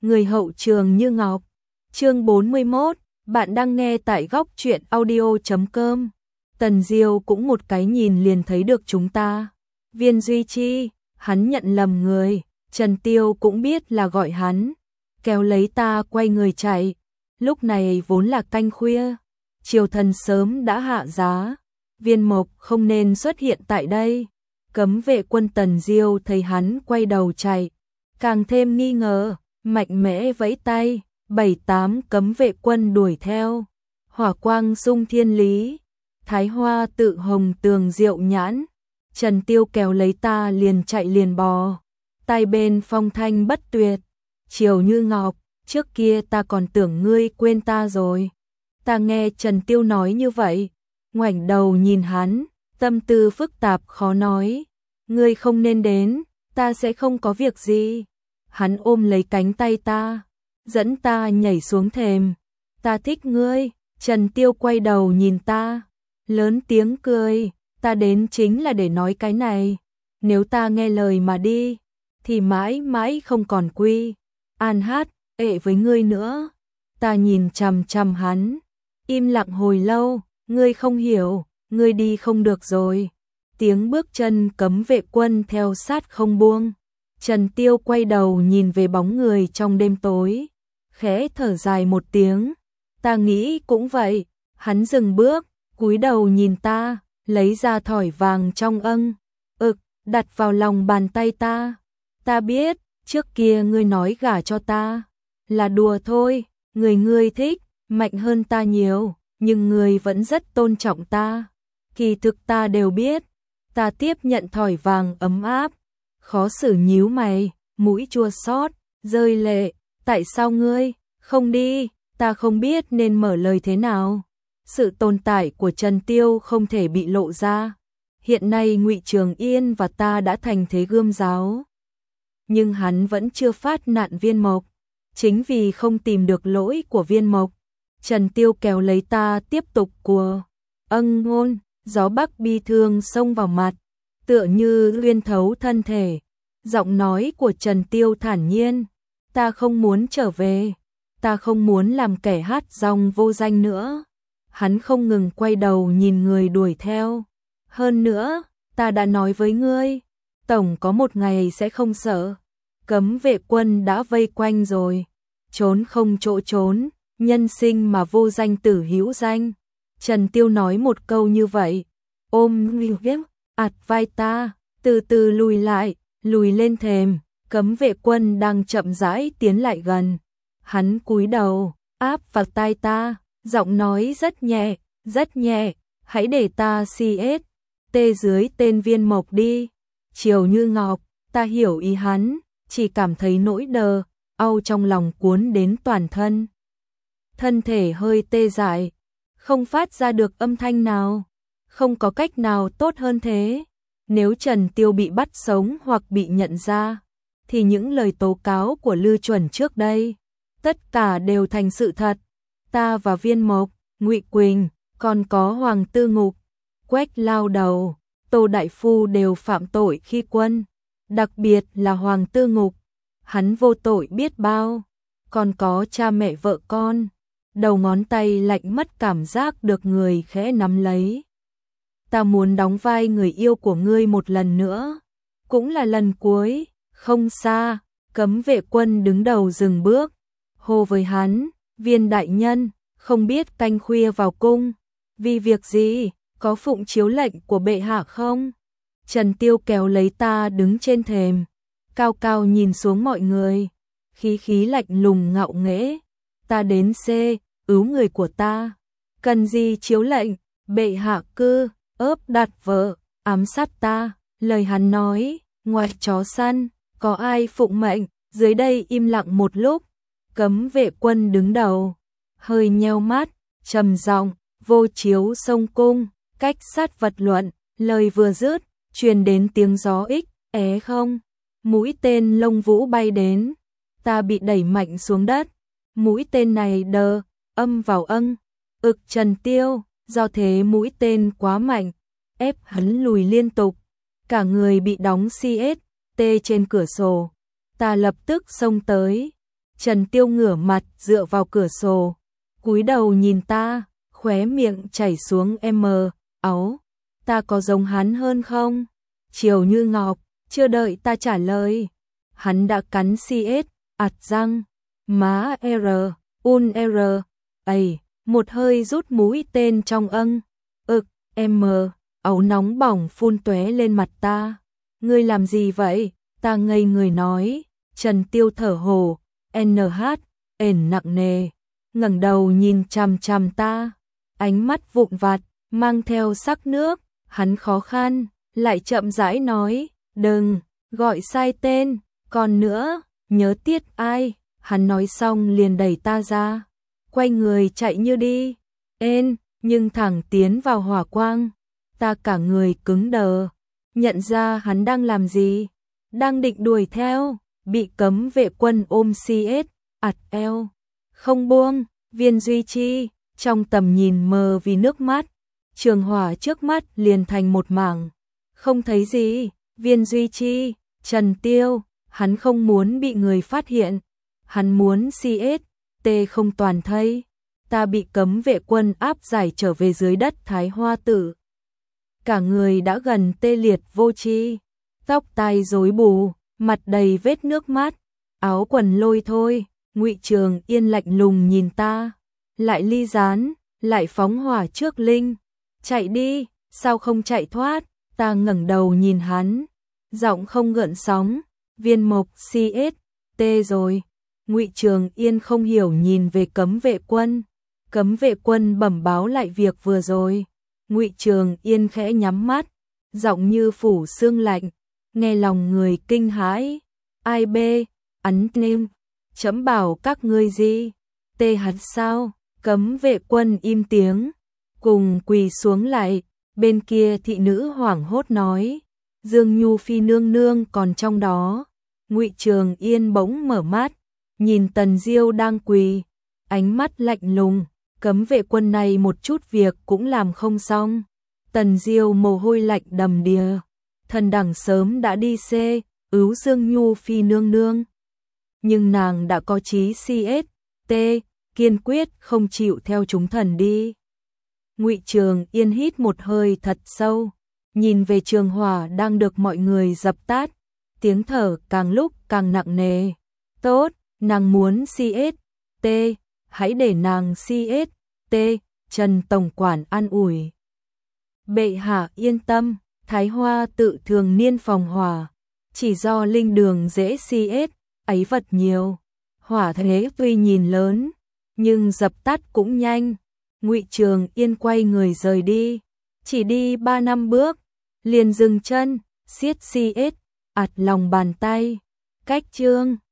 người hậu trường như ngọc. Chương 41, bạn đang nghe tại góc truyện audio.com. Tần Diêu cũng một cái nhìn liền thấy được chúng ta. Viên Duy Chi, hắn nhận lầm người, Trần Tiêu cũng biết là gọi hắn, kéo lấy ta quay người chạy. Lúc này vốn là canh khuya, triều thần sớm đã hạ giá, Viên Mộc không nên xuất hiện tại đây. Cấm vệ quân Tần Diêu thấy hắn quay đầu chạy, càng thêm nghi ngờ, mạnh mẽ vẫy tay, 7-8 cấm vệ quân đuổi theo. Hỏa quang sung thiên lý, thái hoa tự hồng tường diệu nhãn. Trần Tiêu kéo lấy ta liền chạy liền bò, tay bên phong thanh bất tuyệt, chiều như ngọc. Trước kia ta còn tưởng ngươi quên ta rồi. Ta nghe Trần Tiêu nói như vậy, ngoảnh đầu nhìn hắn, tâm tư phức tạp khó nói. Ngươi không nên đến, ta sẽ không có việc gì. Hắn ôm lấy cánh tay ta, dẫn ta nhảy xuống thềm. Ta thích ngươi. Trần Tiêu quay đầu nhìn ta, lớn tiếng cười. Ta đến chính là để nói cái này. Nếu ta nghe lời mà đi, thì mãi mãi không còn quy an hát ệ với ngươi nữa. Ta nhìn chằm chằm hắn, im lặng hồi lâu. Ngươi không hiểu, ngươi đi không được rồi. Tiếng bước chân cấm vệ quân theo sát không buông. Trần Tiêu quay đầu nhìn về bóng người trong đêm tối, khẽ thở dài một tiếng. Ta nghĩ cũng vậy. Hắn dừng bước, cúi đầu nhìn ta, lấy ra thỏi vàng trong đặt vào lòng bàn tay ta. Ta biết, trước kia ngươi nói gả cho ta là đùa thôi, ngươi thích mạnh hơn ta nhiều, nhưng ngươi vẫn rất tôn trọng ta. Kỳ thực ta đều biết. Ta tiếp nhận thỏi vàng ấm áp, khó xử nhíu mày, mũi chua xót, rơi lệ. Tại sao ngươi không đi? Ta không biết nên mở lời thế nào. Sự tồn tại của Trần Tiêu không thể bị lộ ra. Hiện nay Ngụy Trường Yên và ta đã thành thế gươm giáo, nhưng hắn vẫn chưa phát nạn Viên Mộc. Chính vì không tìm được lỗi của Viên Mộc, Trần Tiêu kéo lấy ta tiếp tục của ngôn. Gió bắc bi thương xông vào mặt, tựa như xuyên thấu thân thể. Giọng nói của Trần Tiêu thản nhiên. Ta không muốn trở về. Ta không muốn làm kẻ hát rong vô danh nữa. Hắn không ngừng quay đầu nhìn người đuổi theo. Hơn nữa, ta đã nói với ngươi, tổng có một ngày sẽ không sợ. Cấm vệ quân đã vây quanh rồi, trốn không chỗ trốn, nhân sinh mà vô danh tử hữu danh. Trần Tiêu nói một câu như vậy, ôm ạt vai ta, từ từ lùi lên thềm. Cấm vệ quân đang chậm rãi tiến lại gần. Hắn cúi đầu, áp vào tai ta, giọng nói rất nhẹ, hãy để ta tê dưới tên Viên Mộc đi. Chiều như ngọc, ta hiểu ý hắn, chỉ cảm thấy nỗi đờ âu trong lòng cuốn đến toàn thân. Thân thể hơi tê dại, không phát ra được âm thanh nào. Không có cách nào tốt hơn thế. Nếu Trần Tiêu bị bắt sống hoặc bị nhận ra, thì những lời tố cáo của Lư Chuẩn trước đây, tất cả đều thành sự thật. Ta và Viên Mộc, Ngụy Quỳnh, còn có Hoàng Tư Ngục, Quách Lao Đầu, Tô Đại Phu đều phạm tội khi quân. Đặc biệt là Hoàng Tư Ngục, hắn vô tội biết bao. Còn có cha mẹ vợ con. Đầu ngón tay lạnh mất cảm giác được người khẽ nắm lấy. Ta muốn đóng vai người yêu của ngươi một lần nữa, cũng là lần cuối. Không xa, cấm vệ quân đứng đầu dừng bước, hô với hắn, Viên đại nhân, không biết canh khuya vào cung, vì việc gì, có phụng chiếu lệnh của bệ hạ không? Trần Tiêu kéo lấy ta đứng trên thềm, cao cao nhìn xuống mọi người, khí lạnh lùng ngạo nghễ. Ta đến cứu người của ta, cần gì chiếu lệnh? Bệ hạ cứ đặt vợ ám sát ta. Lời hắn nói, ngoài chó săn, có ai phụng mệnh? Dưới đây im lặng một lúc. Cấm vệ quân đứng đầu, hơi nheo mắt, trầm giọng, vô chiếu sông cung, cách sát vật luận. Lời vừa dứt, truyền đến tiếng gió không. Mũi tên lông vũ bay đến, ta bị đẩy mạnh xuống đất. Mũi tên này âm vào Trần Tiêu, do thế mũi tên quá mạnh, ép hắn lùi liên tục. Cả người bị đóng tê trên cửa sổ. Ta lập tức xông tới, Trần Tiêu ngửa mặt dựa vào cửa sổ, cúi đầu nhìn ta, khóe miệng chảy xuống áo. Ta có giống hắn hơn không? Chiều Như Ngọc, chưa đợi ta trả lời. Hắn đã cắn CS, ạt răng, má R, un R, ầy, một hơi rút mũi tên trong áo nóng bỏng phun tóe lên mặt ta. Ngươi làm gì vậy? Ta ngây người nói. Trần Tiêu thở hổn, nặng nề, ngẩng đầu nhìn chằm chằm ta, ánh mắt vụng vặt, mang theo sắc nước. Hắn khó khăn, lại chậm rãi nói, đừng, gọi sai tên, còn nữa, nhớ tiết ai. Hắn nói xong liền đẩy ta ra, quay người chạy như đi, nhưng thẳng tiến vào hỏa quang. Ta cả người cứng đờ, nhận ra hắn đang làm gì, đang định đuổi theo, bị cấm vệ quân ôm CS, ạt eo, không buông. Viên Duy Chi, trong tầm nhìn mờ vì nước mắt, trường hỏa trước mắt liền thành một mảng, không thấy gì. Viên Duy Chi, Trần Tiêu, hắn không muốn bị người phát hiện, hắn muốn CS, không toàn thây. Ta bị cấm vệ quân áp giải trở về dưới đất Thái Hoa Tử. Cả người đã gần tê liệt vô tri, tóc tai rối bù, mặt đầy vết nước mắt, áo quần lôi thôi. Ngụy Trường Yên lạnh lùng nhìn ta, lại ly gián, lại phóng hỏa trước Linh. Chạy đi, sao không chạy thoát? Ta ngẩng đầu nhìn hắn, giọng không gợn sóng, Viên Mộc CS, rồi. Ngụy Trường Yên không hiểu nhìn về cấm vệ quân. Cấm vệ quân bẩm báo lại việc vừa rồi. Ngụy Trường Yên khẽ nhắm mắt, giọng như phủ sương lạnh, nghe lòng người kinh hãi. Ai bê, ấn nêm, chấm bảo các ngươi gì? Hắn sao? Cấm vệ quân im tiếng, cùng quỳ xuống lại. Bên kia thị nữ hoảng hốt nói, Dương Nhu Phi nương nương còn trong đó. Ngụy Trường Yên bỗng mở mắt, nhìn Tần Diêu đang quỳ, ánh mắt lạnh lùng. Cấm vệ quân này một chút việc cũng làm không xong. Tần Diêu mồ hôi lạnh đầm đìa, thần đẳng sớm đã đi cứu Dương Nhu Phi nương nương. Nhưng nàng đã có chí CS, kiên quyết không chịu theo chúng thần đi. Ngụy Trường Yên hít một hơi thật sâu, nhìn về trường hỏa đang được mọi người dập tắt, tiếng thở càng lúc càng nặng nề. Tốt, nàng muốn CS, hãy để nàng CS, Trần Tổng quản an ủi. Bệ hạ yên tâm, Thái Hoa Tự thường niên phòng hỏa, chỉ do linh đường dễ CS, ấy vật nhiều. Hỏa thế tuy nhìn lớn, nhưng dập tắt cũng nhanh. Ngụy Trường Yên quay người rời đi, chỉ đi 3 năm bước, liền dừng chân, siết CS, ạt lòng bàn tay. Cách chương